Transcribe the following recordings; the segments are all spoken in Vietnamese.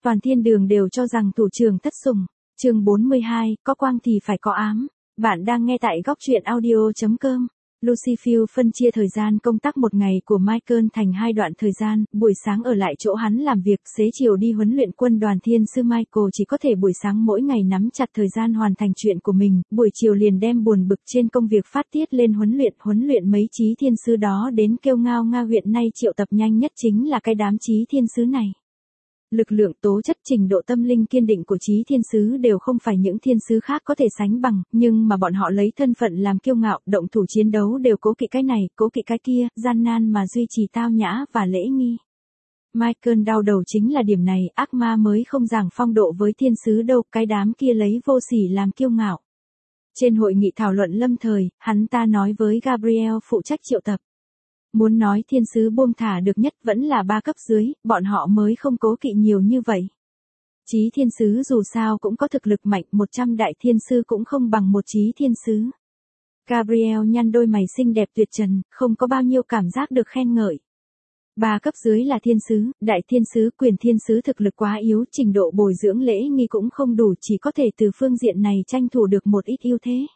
toàn thiên đường đều cho rằng thủ trưởng thất sủng. Chương 42, có quang thì phải có ám. Bạn đang nghe tại góc truyện audio.com. Lucy Field phân chia thời gian công tác một ngày của Michael thành hai đoạn thời gian, buổi sáng ở lại chỗ hắn làm việc, xế chiều đi huấn luyện quân đoàn thiên sư. Michael chỉ có thể buổi sáng mỗi ngày nắm chặt thời gian hoàn thành chuyện của mình, buổi chiều liền đem buồn bực trên công việc phát tiết lên huấn luyện mấy chí thiên sứ đó đến kêu ngao nga. Huyện nay triệu tập nhanh nhất chính là cái đám chí thiên sứ này. Lực lượng, tố chất, trình độ tâm linh kiên định của chí thiên sứ đều không phải những thiên sứ khác có thể sánh bằng, nhưng mà bọn họ lấy thân phận làm kiêu ngạo, động thủ chiến đấu đều cố kỵ cái này, cố kỵ cái kia, gian nan mà duy trì tao nhã và lễ nghi. Michael đau đầu chính là điểm này, ác ma mới không giảng phong độ với thiên sứ đâu, cái đám kia lấy vô sỉ làm kiêu ngạo. Trên hội nghị thảo luận lâm thời, hắn ta nói với Gabriel phụ trách triệu tập. Muốn nói thiên sứ buông thả được nhất vẫn là 3 cấp dưới, bọn họ mới không cố kỵ nhiều như vậy. Chí thiên sứ dù sao cũng có thực lực mạnh, 100 đại thiên sư cũng không bằng một chí thiên sứ. Gabriel nhăn đôi mày xinh đẹp tuyệt trần, không có bao nhiêu cảm giác được khen ngợi. 3 cấp dưới là thiên sứ, đại thiên sứ, quyền thiên sứ thực lực quá yếu, trình độ bồi dưỡng lễ nghi cũng không đủ, chỉ có thể từ phương diện này tranh thủ được một ít ưu thế.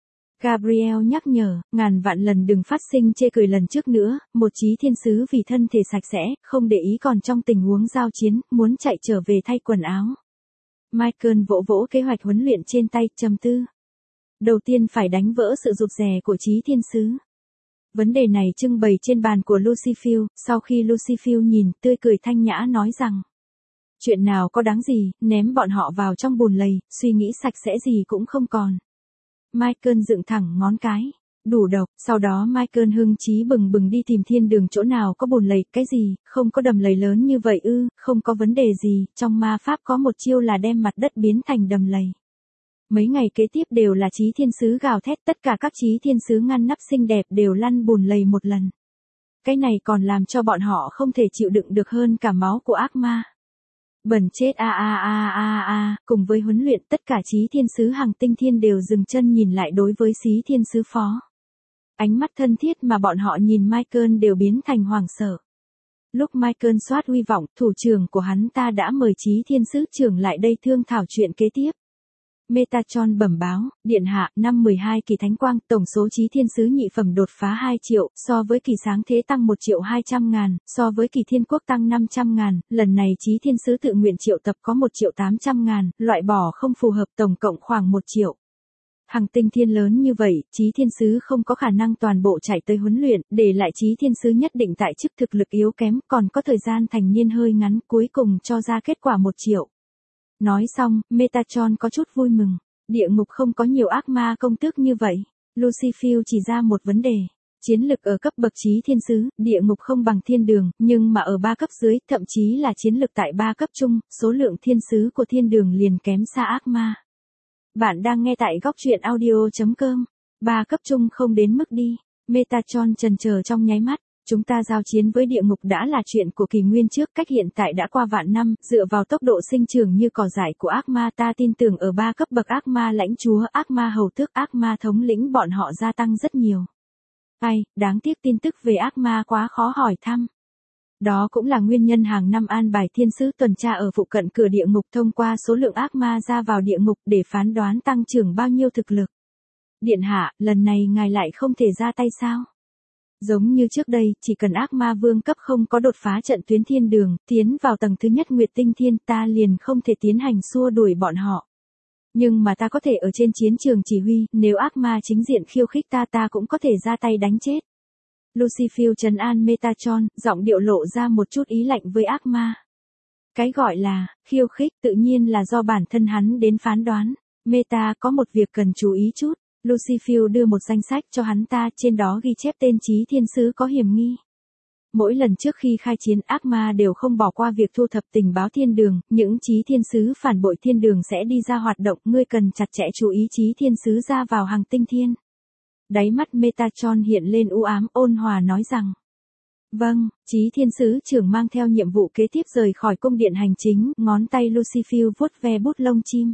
Gabriel nhắc nhở, ngàn vạn lần đừng phát sinh chê cười lần trước nữa, một chí thiên sứ vì thân thể sạch sẽ, không để ý còn trong tình huống giao chiến, muốn chạy trở về thay quần áo. Michael vỗ vỗ kế hoạch huấn luyện trên tay, trầm tư. Đầu tiên phải đánh vỡ sự rụt rè của chí thiên sứ. Vấn đề này trưng bày trên bàn của Lucy Field, sau khi Lucy Field nhìn, tươi cười thanh nhã nói rằng. Chuyện nào có đáng gì, ném bọn họ vào trong bùn lầy, suy nghĩ sạch sẽ gì cũng không còn. Michael dựng thẳng ngón cái. Đủ độc, sau đó Michael hưng chí bừng bừng đi tìm thiên đường chỗ nào có bùn lầy, cái gì, không có đầm lầy lớn như vậy ư, không có vấn đề gì, trong ma pháp có một chiêu là đem mặt đất biến thành đầm lầy. Mấy ngày kế tiếp đều là chí thiên sứ gào thét, tất cả các chí thiên sứ ngăn nắp xinh đẹp đều lăn bùn lầy một lần. Cái này còn làm cho bọn họ không thể chịu đựng được hơn cả máu của ác ma. Bẩn chết cùng với huấn luyện tất cả chí thiên sứ hàng tinh thiên đều dừng chân nhìn lại đối với chí thiên sứ phó. Ánh mắt thân thiết mà bọn họ nhìn Michael đều biến thành hoảng sợ. Lúc Michael soát huy vọng, thủ trưởng của hắn ta đã mời chí thiên sứ trưởng lại đây thương thảo chuyện kế tiếp. Metatron bẩm báo, điện hạ, năm 12 kỳ thánh quang, tổng số chí thiên sứ nhị phẩm đột phá 2 triệu, so với kỳ sáng thế tăng 1.200.000, so với kỳ thiên quốc tăng 500.000, lần này chí thiên sứ tự nguyện triệu tập có 1.800.000, loại bỏ không phù hợp tổng cộng khoảng 1 triệu. Hàng tinh thiên lớn như vậy, chí thiên sứ không có khả năng toàn bộ chạy tới huấn luyện, để lại chí thiên sứ nhất định tại chức thực lực yếu kém, còn có thời gian thành niên hơi ngắn, cuối cùng cho ra kết quả 1 triệu. Nói xong, Metatron có chút vui mừng. Địa ngục không có nhiều ác ma công tước như vậy. Lucy Field chỉ ra một vấn đề. Chiến lực ở cấp bậc chí thiên sứ, địa ngục không bằng thiên đường, nhưng mà ở 3 cấp dưới, thậm chí là chiến lực tại 3 cấp trung, số lượng thiên sứ của thiên đường liền kém xa ác ma. Bạn đang nghe tại góc truyện audio.com. 3 cấp trung không đến mức đi. Metatron chần chờ trong nháy mắt. Chúng ta giao chiến với địa ngục đã là chuyện của kỷ nguyên trước, cách hiện tại đã qua vạn năm, dựa vào tốc độ sinh trưởng như cỏ dại của ác ma ta tin tưởng ở 3 cấp bậc ác ma lãnh chúa, ác ma hầu tước, ác ma thống lĩnh bọn họ gia tăng rất nhiều. Ai, đáng tiếc tin tức về ác ma quá khó hỏi thăm. Đó cũng là nguyên nhân hàng năm an bài thiên sứ tuần tra ở phụ cận cửa địa ngục thông qua số lượng ác ma ra vào địa ngục để phán đoán tăng trưởng bao nhiêu thực lực. Điện hạ, lần này ngài lại không thể ra tay sao? Giống như trước đây, chỉ cần ác ma vương cấp không có đột phá trận tuyến thiên đường, tiến vào tầng thứ nhất Nguyệt Tinh Thiên, ta liền không thể tiến hành xua đuổi bọn họ. Nhưng mà ta có thể ở trên chiến trường chỉ huy, nếu ác ma chính diện khiêu khích ta cũng có thể ra tay đánh chết. Lucy Field trấn an Metatron, giọng điệu lộ ra một chút ý lạnh với ác ma. Cái gọi là khiêu khích tự nhiên là do bản thân hắn đến phán đoán. Meta có một việc cần chú ý chút. Lucy Field đưa một danh sách cho hắn ta, trên đó ghi chép tên chí thiên sứ có hiểm nghi. Mỗi lần trước khi khai chiến, ác ma đều không bỏ qua việc thu thập tình báo thiên đường, những chí thiên sứ phản bội thiên đường sẽ đi ra hoạt động, ngươi cần chặt chẽ chú ý chí thiên sứ ra vào hàng tinh thiên. Đáy mắt Metatron hiện lên u ám, ôn hòa nói rằng. Vâng, chí thiên sứ trưởng mang theo nhiệm vụ kế tiếp rời khỏi cung điện hành chính, ngón tay Lucy Field vuốt ve bút lông chim.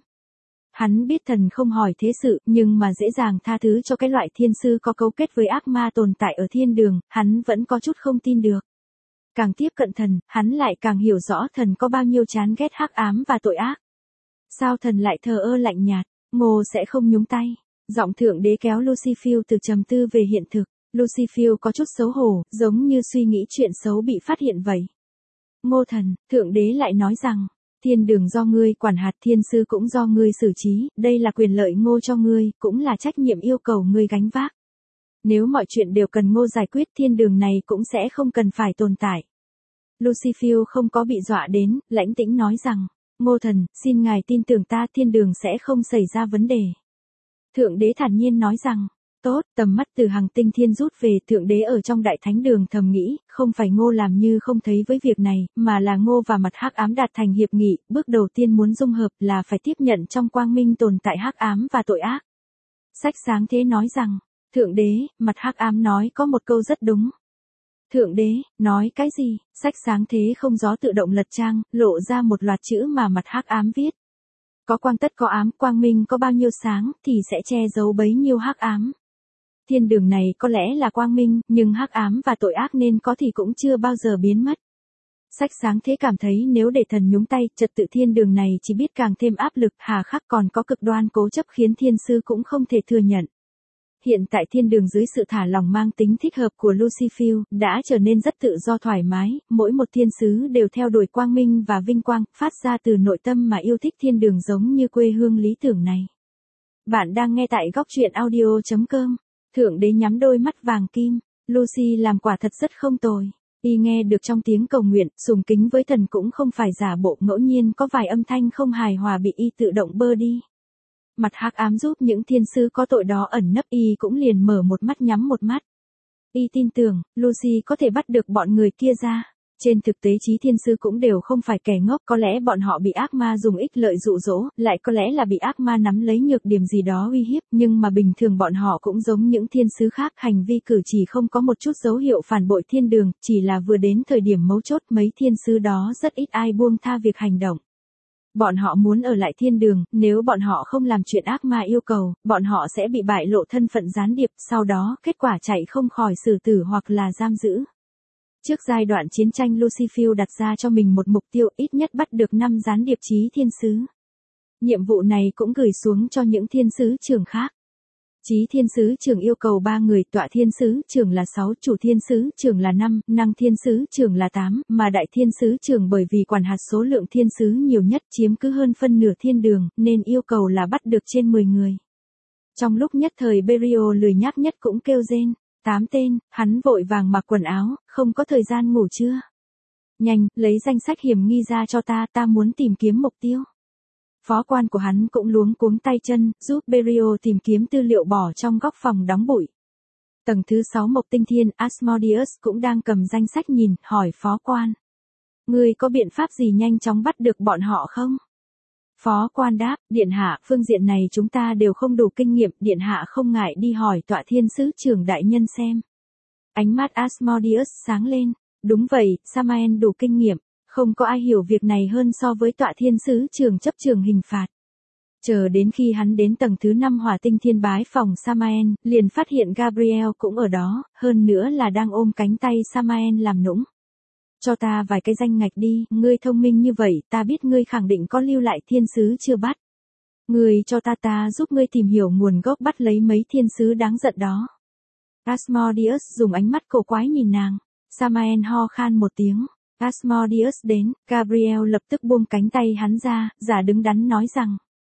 Hắn biết thần không hỏi thế sự, nhưng mà dễ dàng tha thứ cho cái loại thiên sư có cấu kết với ác ma tồn tại ở thiên đường, hắn vẫn có chút không tin được. Càng tiếp cận thần, hắn lại càng hiểu rõ thần có bao nhiêu chán ghét hắc ám và tội ác. Sao thần lại thờ ơ lạnh nhạt, Ngô sẽ không nhúng tay. Giọng thượng đế kéo Lucifer từ trầm tư về hiện thực. Lucifer có chút xấu hổ, giống như suy nghĩ chuyện xấu bị phát hiện vậy. Ngô thần, thượng đế lại nói rằng, thiên đường do ngươi quản hạt, thiên sư cũng do ngươi xử trí, đây là quyền lợi Ngô cho ngươi, cũng là trách nhiệm yêu cầu ngươi gánh vác. Nếu mọi chuyện đều cần Ngô giải quyết, thiên đường này cũng sẽ không cần phải tồn tại. Lucifer không có bị dọa đến, lãnh tĩnh nói rằng, Ngô thần, xin ngài tin tưởng ta, thiên đường sẽ không xảy ra vấn đề. Thượng đế thản nhiên nói rằng, tốt, tầm mắt từ hành tinh thiên rút về, thượng đế ở trong đại thánh đường thầm nghĩ, không phải Ngô làm như không thấy với việc này, mà là Ngô và mặt hắc ám đạt thành hiệp nghị, bước đầu tiên muốn dung hợp là phải tiếp nhận trong quang minh tồn tại hắc ám và tội ác. Sách sáng thế nói rằng, thượng đế, mặt hắc ám nói có một câu rất đúng. Thượng đế, nói cái gì? Sách sáng thế không gió tự động lật trang, lộ ra một loạt chữ mà mặt hắc ám viết. Có quang tất có ám, quang minh có bao nhiêu sáng, thì sẽ che giấu bấy nhiêu hắc ám. Thiên đường này có lẽ là quang minh, nhưng hắc ám và tội ác nên có thì cũng chưa bao giờ biến mất. Sách sáng thế cảm thấy nếu để thần nhúng tay, trật tự thiên đường này chỉ biết càng thêm áp lực, hà khắc, còn có cực đoan cố chấp khiến thiên sư cũng không thể thừa nhận. Hiện tại thiên đường dưới sự thả lỏng mang tính thích hợp của Lucifer, đã trở nên rất tự do thoải mái, mỗi một thiên sứ đều theo đuổi quang minh và vinh quang, phát ra từ nội tâm mà yêu thích thiên đường giống như quê hương lý tưởng này. Bạn đang nghe tại góc truyện audio.com. Thượng đế nhắm đôi mắt vàng kim, Lucy làm quả thật rất không tồi. Y nghe được trong tiếng cầu nguyện, sùng kính với thần cũng không phải giả bộ, ngẫu nhiên có vài âm thanh không hài hòa bị y tự động bơ đi. Mặt hắc ám giúp những thiên sứ có tội đó ẩn nấp, y cũng liền mở một mắt nhắm một mắt. Y tin tưởng, Lucy có thể bắt được bọn người kia ra. Trên thực tế trí thiên sứ cũng đều không phải kẻ ngốc, có lẽ bọn họ bị ác ma dùng ích lợi dụ dỗ, lại có lẽ là bị ác ma nắm lấy nhược điểm gì đó uy hiếp, nhưng mà bình thường bọn họ cũng giống những thiên sứ khác, hành vi cử chỉ không có một chút dấu hiệu phản bội thiên đường, chỉ là vừa đến thời điểm mấu chốt mấy thiên sứ đó rất ít ai buông tha việc hành động. Bọn họ muốn ở lại thiên đường, nếu bọn họ không làm chuyện ác ma yêu cầu, bọn họ sẽ bị bại lộ thân phận gián điệp, sau đó kết quả chạy không khỏi xử tử hoặc là giam giữ. Trước giai đoạn chiến tranh, Lucifer đặt ra cho mình một mục tiêu, ít nhất bắt được 5 gián điệp chí thiên sứ. Nhiệm vụ này cũng gửi xuống cho những thiên sứ trưởng khác. Chí thiên sứ trưởng yêu cầu 3 người, tọa thiên sứ trưởng là 6, chủ thiên sứ trưởng là 5, năng thiên sứ trưởng là 8, mà đại thiên sứ trưởng bởi vì quản hạt số lượng thiên sứ nhiều nhất, chiếm cứ hơn phân nửa thiên đường, nên yêu cầu là bắt được trên 10 người. Trong lúc nhất thời Berio lười nhác nhất cũng kêu rên. 8 tên, hắn vội vàng mặc quần áo, không có thời gian ngủ chưa? Nhanh, lấy danh sách hiểm nghi ra cho ta muốn tìm kiếm mục tiêu. Phó quan của hắn cũng luống cuống tay chân, giúp Berio tìm kiếm tư liệu bỏ trong góc phòng đóng bụi. Tầng thứ 6 Mộc Tinh Thiên, Asmodeus cũng đang cầm danh sách nhìn, hỏi phó quan. Ngươi có biện pháp gì nhanh chóng bắt được bọn họ không? Phó quan đáp, điện hạ, phương diện này chúng ta đều không đủ kinh nghiệm, điện hạ không ngại đi hỏi tọa thiên sứ trưởng đại nhân xem. Ánh mắt Asmodeus sáng lên, đúng vậy, Samael đủ kinh nghiệm, không có ai hiểu việc này hơn so với tọa thiên sứ trưởng chấp trường hình phạt. Chờ đến khi hắn đến tầng thứ 5 Hỏa Tinh Thiên bái phòng Samael, liền phát hiện Gabriel cũng ở đó, hơn nữa là đang ôm cánh tay Samael làm nũng. Cho ta vài cái danh ngạch đi, ngươi thông minh như vậy, ta biết ngươi khẳng định có lưu lại thiên sứ chưa bắt. Ngươi cho ta giúp ngươi tìm hiểu nguồn gốc bắt lấy mấy thiên sứ đáng giận đó. Asmodeus dùng ánh mắt cổ quái nhìn nàng. Samael ho khan một tiếng. Asmodeus đến, Gabriel lập tức buông cánh tay hắn ra, giả đứng đắn nói rằng.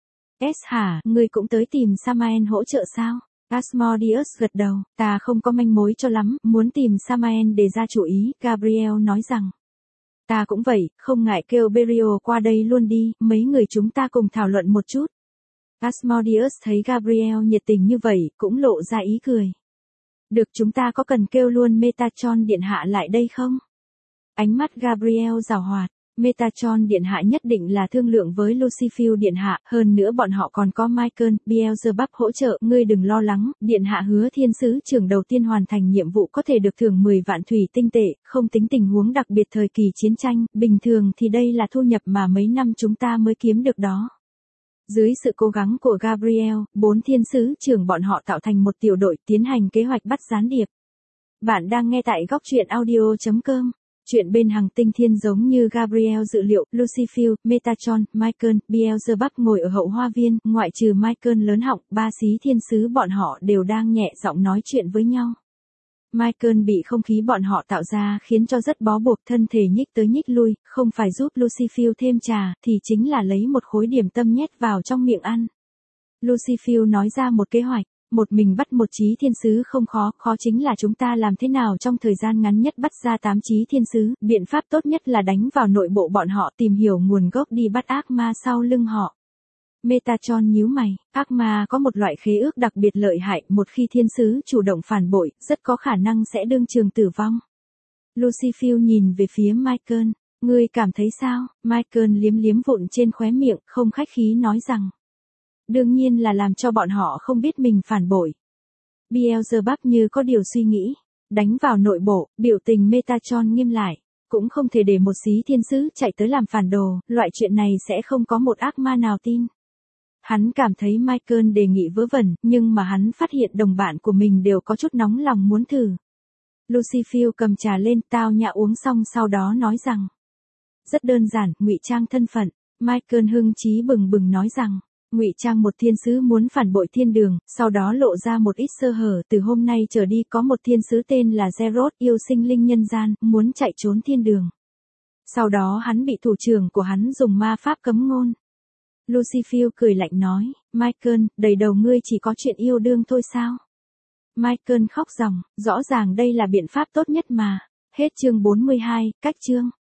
Hả, ngươi cũng tới tìm Samael hỗ trợ sao? Asmodeus gật đầu, ta không có manh mối cho lắm, muốn tìm Samael để ra chủ ý, Gabriel nói rằng. Ta cũng vậy, không ngại kêu Berio qua đây luôn đi, mấy người chúng ta cùng thảo luận một chút. Asmodeus thấy Gabriel nhiệt tình như vậy, cũng lộ ra ý cười. Được, chúng ta có cần kêu luôn Metatron điện hạ lại đây không? Ánh mắt Gabriel giảo hoạt. Metatron điện hạ nhất định là thương lượng với Lucifer điện hạ, hơn nữa bọn họ còn có Michael, Beelzebub hỗ trợ, ngươi đừng lo lắng, điện hạ hứa thiên sứ trưởng đầu tiên hoàn thành nhiệm vụ có thể được thưởng 10 vạn thủy tinh tệ, không tính tình huống đặc biệt thời kỳ chiến tranh, bình thường thì đây là thu nhập mà mấy năm chúng ta mới kiếm được đó. Dưới sự cố gắng của Gabriel, 4 thiên sứ trưởng bọn họ tạo thành một tiểu đội tiến hành kế hoạch bắt gián điệp. Bạn đang nghe tại góc truyện audio.com. Chuyện bên hành tinh thiên giống như Gabriel dự liệu, Lucifer, Metatron, Michael, Beelzebub ngồi ở hậu hoa viên, ngoại trừ Michael lớn họng, ba xí thiên sứ bọn họ đều đang nhẹ giọng nói chuyện với nhau. Michael bị không khí bọn họ tạo ra khiến cho rất bó buộc, thân thể nhích tới nhích lui, không phải giúp Lucifer thêm trà, thì chính là lấy một khối điểm tâm nhét vào trong miệng ăn. Lucifer nói ra một kế hoạch. Một mình bắt một chí thiên sứ không khó, khó chính là chúng ta làm thế nào trong thời gian ngắn nhất bắt ra 8 chí thiên sứ, biện pháp tốt nhất là đánh vào nội bộ bọn họ, tìm hiểu nguồn gốc, đi bắt ác ma sau lưng họ. Metatron nhíu mày, ác ma có một loại khế ước đặc biệt lợi hại, một khi thiên sứ chủ động phản bội, rất có khả năng sẽ đương trường tử vong. Lucifer nhìn về phía Michael, ngươi cảm thấy sao? Michael liếm liếm vụn trên khóe miệng, không khách khí nói rằng. Đương nhiên là làm cho bọn họ không biết mình phản bội. Beelzebub như có điều suy nghĩ. Đánh vào nội bộ, biểu tình Metatron nghiêm lại. Cũng không thể để một xí thiên sứ chạy tới làm phản đồ, loại chuyện này sẽ không có một ác ma nào tin. Hắn cảm thấy Michael đề nghị vớ vẩn, nhưng mà hắn phát hiện đồng bạn của mình đều có chút nóng lòng muốn thử. Lucifer cầm trà lên, tao nhã uống xong sau đó nói rằng. Rất đơn giản, ngụy trang thân phận. Michael hưng chí bừng bừng nói rằng. Ngụy trang một thiên sứ muốn phản bội thiên đường, sau đó lộ ra một ít sơ hở, từ hôm nay trở đi có một thiên sứ tên là Zeroth, yêu sinh linh nhân gian, muốn chạy trốn thiên đường. Sau đó hắn bị thủ trưởng của hắn dùng ma pháp cấm ngôn. Lucifer cười lạnh nói, Michael, đầy đầu ngươi chỉ có chuyện yêu đương thôi sao? Michael khóc ròng, rõ ràng đây là biện pháp tốt nhất mà. Hết chương 42, cách chương.